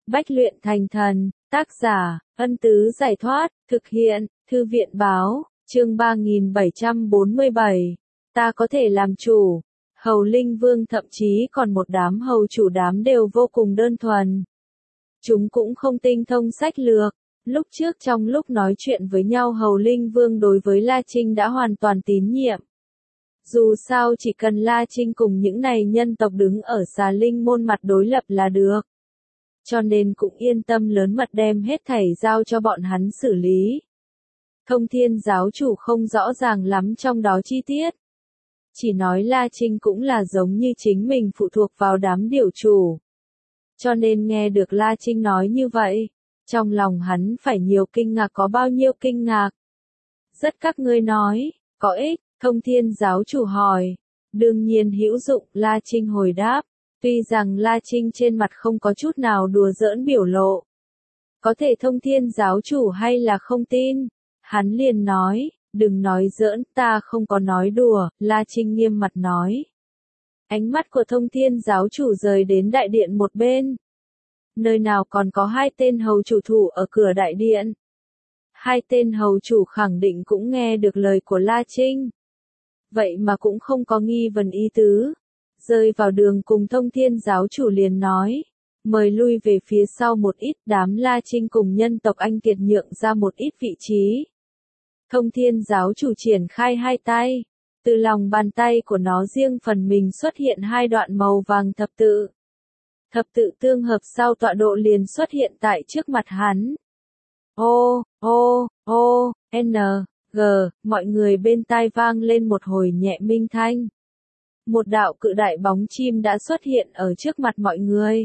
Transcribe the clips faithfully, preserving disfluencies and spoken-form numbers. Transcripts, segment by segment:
Bách luyện thành thần, tác giả, Ân Tứ Giải Thoát, thực hiện, Thư viện Báo, chương ba nghìn bảy trăm bốn mươi bảy. Ta có thể làm chủ. Hầu Linh Vương thậm chí còn một đám hầu chủ đám đều vô cùng đơn thuần. Chúng cũng không tinh thông sách lược. Lúc trước trong lúc nói chuyện với nhau Hầu Linh Vương đối với La Trinh đã hoàn toàn tín nhiệm. Dù sao chỉ cần La Trinh cùng những này nhân tộc đứng ở xà linh môn mặt đối lập là được. Cho nên cũng yên tâm lớn mật đem hết thảy giao cho bọn hắn xử lý. Thông Thiên giáo chủ không rõ ràng lắm trong đó chi tiết. Chỉ nói La Trinh cũng là giống như chính mình phụ thuộc vào đám điểu chủ. Cho nên nghe được La Trinh nói như vậy, trong lòng hắn phải nhiều kinh ngạc có bao nhiêu kinh ngạc. Rất các ngươi nói, có ích, Thông Thiên giáo chủ hỏi. Đương nhiên hữu dụng, La Trinh hồi đáp. Tuy rằng La Trinh trên mặt không có chút nào đùa giỡn biểu lộ. Có thể Thông Thiên giáo chủ hay là không tin. Hắn liền nói, đừng nói giỡn, ta không có nói đùa, La Trinh nghiêm mặt nói. Ánh mắt của Thông Thiên giáo chủ rời đến đại điện một bên. Nơi nào còn có hai tên hầu chủ thủ ở cửa đại điện. Hai tên hầu chủ khẳng định cũng nghe được lời của La Trinh. Vậy mà cũng không có nghi vấn ý tứ. Rơi vào đường cùng Thông Thiên giáo chủ liền nói. Mời lui về phía sau một ít, đám La Trinh cùng nhân tộc Anh Kiệt nhượng ra một ít vị trí. Thông Thiên giáo chủ triển khai hai tay. Từ lòng bàn tay của nó riêng phần mình xuất hiện hai đoạn màu vàng thập tự. Thập tự tương hợp sau tọa độ liền xuất hiện tại trước mặt hắn. O, O, O, N, G, mọi người bên tai vang lên một hồi nhẹ minh thanh. Một đạo cự đại bóng chim đã xuất hiện ở trước mặt mọi người.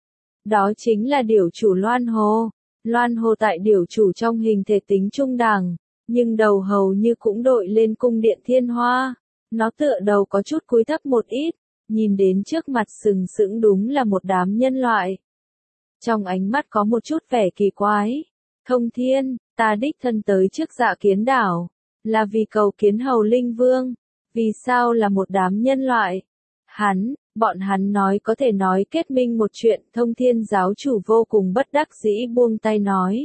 Đó chính là điểu chủ Loan Hồ. Loan Hồ tại điểu chủ trong hình thể tính trung đẳng, nhưng đầu hầu như cũng đội lên cung điện thiên hoa. Nó tựa đầu có chút cúi thấp một ít, nhìn đến trước mặt sừng sững đúng là một đám nhân loại. Trong ánh mắt có một chút vẻ kỳ quái. Thông Thiên, ta đích thân tới trước Dạ Kiến đảo, là vì cầu kiến Hầu Linh Vương. Vì sao là một đám nhân loại? Hắn, bọn hắn nói có thể nói kết minh một chuyện. Thông Thiên giáo chủ vô cùng bất đắc dĩ buông tay nói.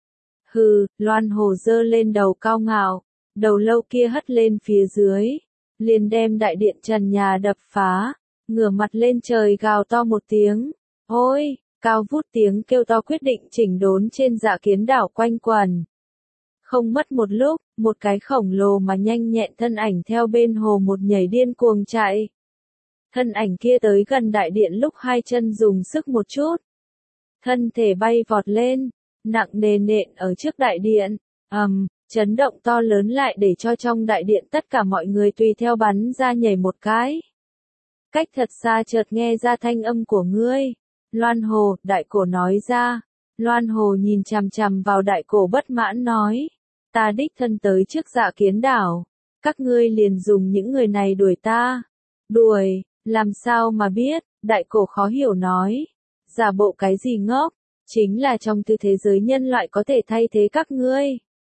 Hừ, Loan Hồ giơ lên đầu cao ngạo, đầu lâu kia hất lên phía dưới, liền đem đại điện trần nhà đập phá, ngửa mặt lên trời gào to một tiếng. Ôi, cao vút tiếng kêu to quyết định chỉnh đốn trên Dạ Kiến đảo quanh quần. Không mất một lúc, một cái khổng lồ mà nhanh nhẹn thân ảnh theo bên hồ một nhảy điên cuồng chạy. Thân ảnh kia tới gần đại điện lúc hai chân dùng sức một chút. Thân thể bay vọt lên, nặng nề nện ở trước đại điện. ầm, um, chấn động to lớn lại để cho trong đại điện tất cả mọi người tùy theo bắn ra nhảy một cái. Cách thật xa chợt nghe ra thanh âm của ngươi. Loan Hồ, đại cổ nói ra. Loan Hồ nhìn chằm chằm vào đại cổ bất mãn nói. Ta đích thân tới trước Dạ Kiến đảo. Các ngươi liền dùng những người này đuổi ta. Đuổi, làm sao mà biết, đại cổ khó hiểu nói. Giả bộ cái gì ngốc, chính là trong tư thế giới nhân loại có thể thay thế các ngươi.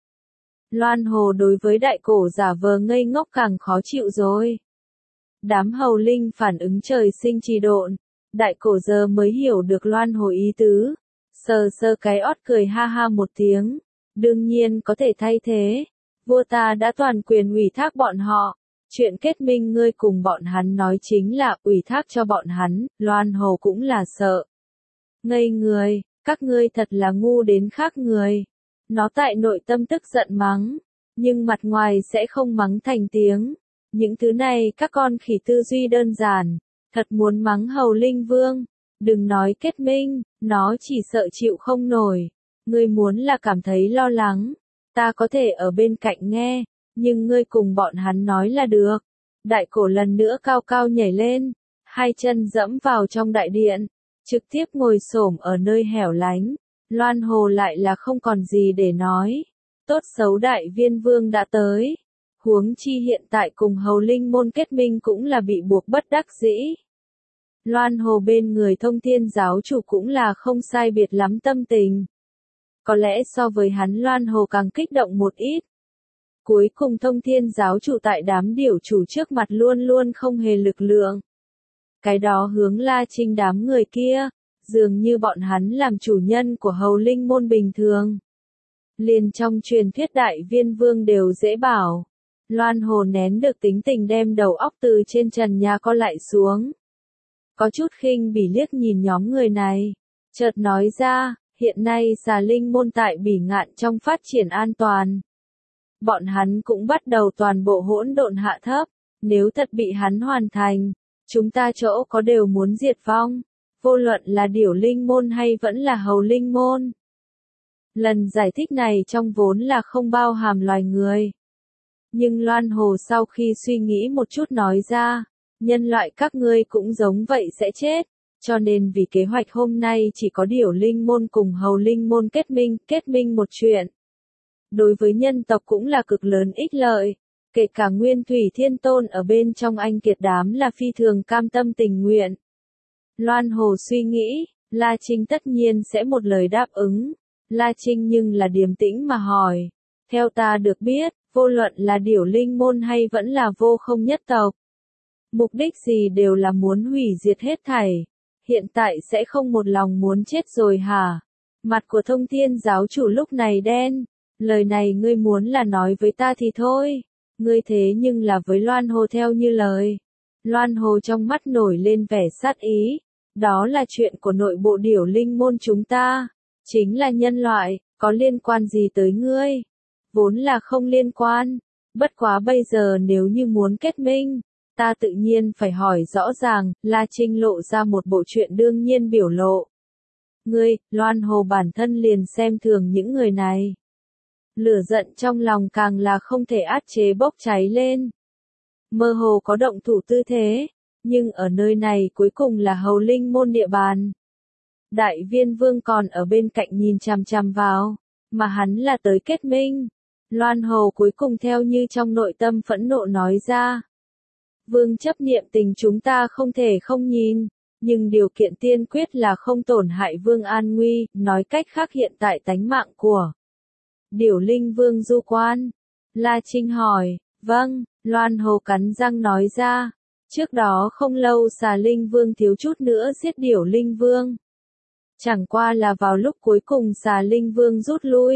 Loan Hồ đối với đại cổ giả vờ ngây ngốc càng khó chịu rồi. Đám hầu linh phản ứng trời sinh trì độn. Đại cổ giờ mới hiểu được Loan Hồ ý tứ. Sờ sờ cái ót cười ha ha một tiếng. Đương nhiên có thể thay thế. Vua ta đã toàn quyền ủy thác bọn họ. Chuyện kết minh ngươi cùng bọn hắn nói chính là ủy thác cho bọn hắn. Loan Hồ cũng là sợ. Ngây người, các ngươi thật là ngu đến khác người. Nó tại nội tâm tức giận mắng. Nhưng mặt ngoài sẽ không mắng thành tiếng. Những thứ này các con khỉ tư duy đơn giản. Thật muốn mắng Hầu Linh Vương. Đừng nói kết minh, nó chỉ sợ chịu không nổi. Ngươi muốn là cảm thấy lo lắng. Ta có thể ở bên cạnh nghe. Nhưng ngươi cùng bọn hắn nói là được. Đại cổ lần nữa cao cao nhảy lên. Hai chân dẫm vào trong đại điện. Trực tiếp ngồi xổm ở nơi hẻo lánh. Loan Hồ lại là không còn gì để nói. Tốt xấu đại viên vương đã tới. Huống chi hiện tại cùng Hầu Linh môn kết minh cũng là bị buộc bất đắc dĩ. Loan Hồ bên người Thông Thiên giáo chủ cũng là không sai biệt lắm tâm tình. Có lẽ so với hắn Loan Hồ càng kích động một ít. Cuối cùng Thông Thiên giáo chủ tại đám điểu chủ trước mặt luôn luôn không hề lực lượng. Cái đó hướng La Trinh đám người kia, dường như bọn hắn làm chủ nhân của hầu linh môn bình thường. Liền trong truyền thuyết đại viên vương đều dễ bảo. Loan Hồ nén được tính tình đem đầu óc từ trên trần nhà co lại xuống. Có chút khinh bỉ liếc nhìn nhóm người này. Chợt nói ra, hiện nay xà linh môn tại Bỉ Ngạn trong phát triển an toàn. Bọn hắn cũng bắt đầu toàn bộ hỗn độn hạ thấp. Nếu thật bị hắn hoàn thành, chúng ta chỗ có đều muốn diệt vong. Vô luận là điểu linh môn hay vẫn là hầu linh môn. Lần giải thích này trong vốn là không bao hàm loài người. Nhưng Loan Hồ sau khi suy nghĩ một chút nói ra, nhân loại các ngươi cũng giống vậy sẽ chết, cho nên vì kế hoạch hôm nay chỉ có điểu linh môn cùng hầu linh môn kết minh, kết minh một chuyện. Đối với nhân tộc cũng là cực lớn ích lợi, kể cả Nguyên Thủy Thiên Tôn ở bên trong anh kiệt đám là phi thường cam tâm tình nguyện. Loan Hồ suy nghĩ, La Trinh tất nhiên sẽ một lời đáp ứng. La Trinh nhưng là điềm tĩnh mà hỏi, theo ta được biết, vô luận là điểu linh môn hay vẫn là vô không nhất tộc. Mục đích gì đều là muốn hủy diệt hết thảy. Hiện tại sẽ không một lòng muốn chết rồi hả? Mặt của Thông Thiên giáo chủ lúc này đen. Lời này ngươi muốn là nói với ta thì thôi. Ngươi thế nhưng là với Loan Hồ theo như lời. Loan Hồ trong mắt nổi lên vẻ sát ý. Đó là chuyện của nội bộ điểu linh môn chúng ta. Chính là nhân loại, có liên quan gì tới ngươi? Vốn là không liên quan. Bất quá bây giờ nếu như muốn kết minh, ta tự nhiên phải hỏi rõ ràng. La Trinh lộ ra một bộ chuyện đương nhiên biểu lộ. Ngươi, Loan Hồ bản thân liền xem thường những người này. Lửa giận trong lòng càng là không thể át chế bốc cháy lên. Mơ hồ có động thủ tư thế, nhưng ở nơi này cuối cùng là hầu linh môn địa bàn. Đại viên vương còn ở bên cạnh nhìn chằm chằm vào, mà hắn là tới kết minh. Loan Hồ cuối cùng theo như trong nội tâm phẫn nộ nói ra. Vương chấp niệm tình chúng ta không thể không nhìn, nhưng điều kiện tiên quyết là không tổn hại vương an nguy, nói cách khác hiện tại tánh mạng của điểu linh vương du quan. La Trinh hỏi, vâng, Loan Hồ cắn răng nói ra. Trước đó không lâu xà linh vương thiếu chút nữa giết điểu linh vương. Chẳng qua là vào lúc cuối cùng xà linh vương rút lui.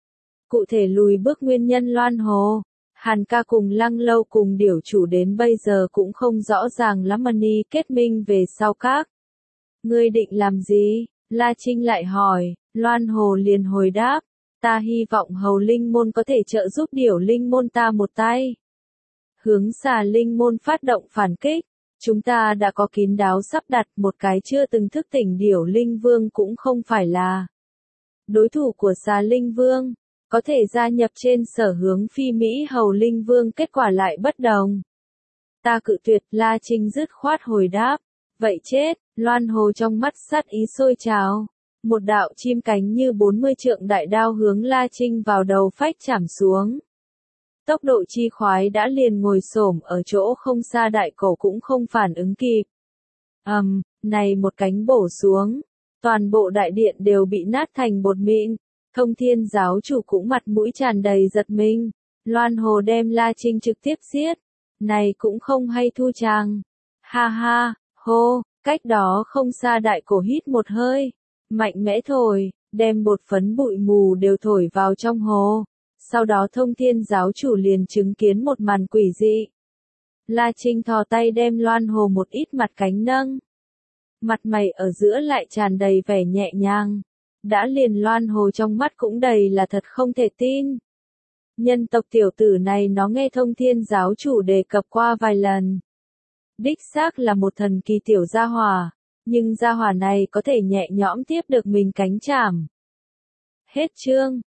Cụ thể lùi bước nguyên nhân Loan Hồ, Hàn ca cùng Lăng Lâu cùng điểu chủ đến bây giờ cũng không rõ ràng lắm. Mani kết minh về sau các. Ngươi định làm gì? La Trinh lại hỏi. Loan Hồ liền hồi đáp. Ta hy vọng hầu linh môn có thể trợ giúp điểu linh môn ta một tay. Hướng xà linh môn phát động phản kích. Chúng ta đã có kín đáo sắp đặt, một cái chưa từng thức tỉnh điểu linh vương cũng không phải là đối thủ của xà linh vương. Có thể gia nhập trên sở hướng phi Mỹ hầu linh vương, kết quả lại bất đồng. Ta cự tuyệt. La Trinh dứt khoát hồi đáp. Vậy chết. Loan Hồ trong mắt sát ý sôi trào. Một đạo chim cánh như bốn mươi trượng đại đao hướng La Trinh vào đầu phách chảm xuống. Tốc độ chi khoái đã liền ngồi xổm ở chỗ không xa, đại cổ cũng không phản ứng kịp. Ầm, um, này một cánh bổ xuống, toàn bộ đại điện đều bị nát thành bột mịn. Thông Thiên giáo chủ cũng mặt mũi tràn đầy giật mình. Loan Hồ đem La Trinh trực tiếp giết. Này cũng không hay thu chàng. Ha ha, hô, cách đó không xa đại cổ hít một hơi. Mạnh mẽ thổi, đem bột phấn bụi mù đều thổi vào trong hồ. Sau đó Thông Thiên giáo chủ liền chứng kiến một màn quỷ dị. La Trinh thò tay đem Loan Hồ một ít mặt cánh nâng. Mặt mày ở giữa lại tràn đầy vẻ nhẹ nhàng. Đã liền Loan Hồ trong mắt cũng đầy là thật không thể tin. Nhân tộc tiểu tử này nó nghe Thông Thiên giáo chủ đề cập qua vài lần. Đích xác là một thần kỳ tiểu gia hỏa, nhưng gia hỏa này có thể nhẹ nhõm tiếp được mình cánh chảm. Hết chương.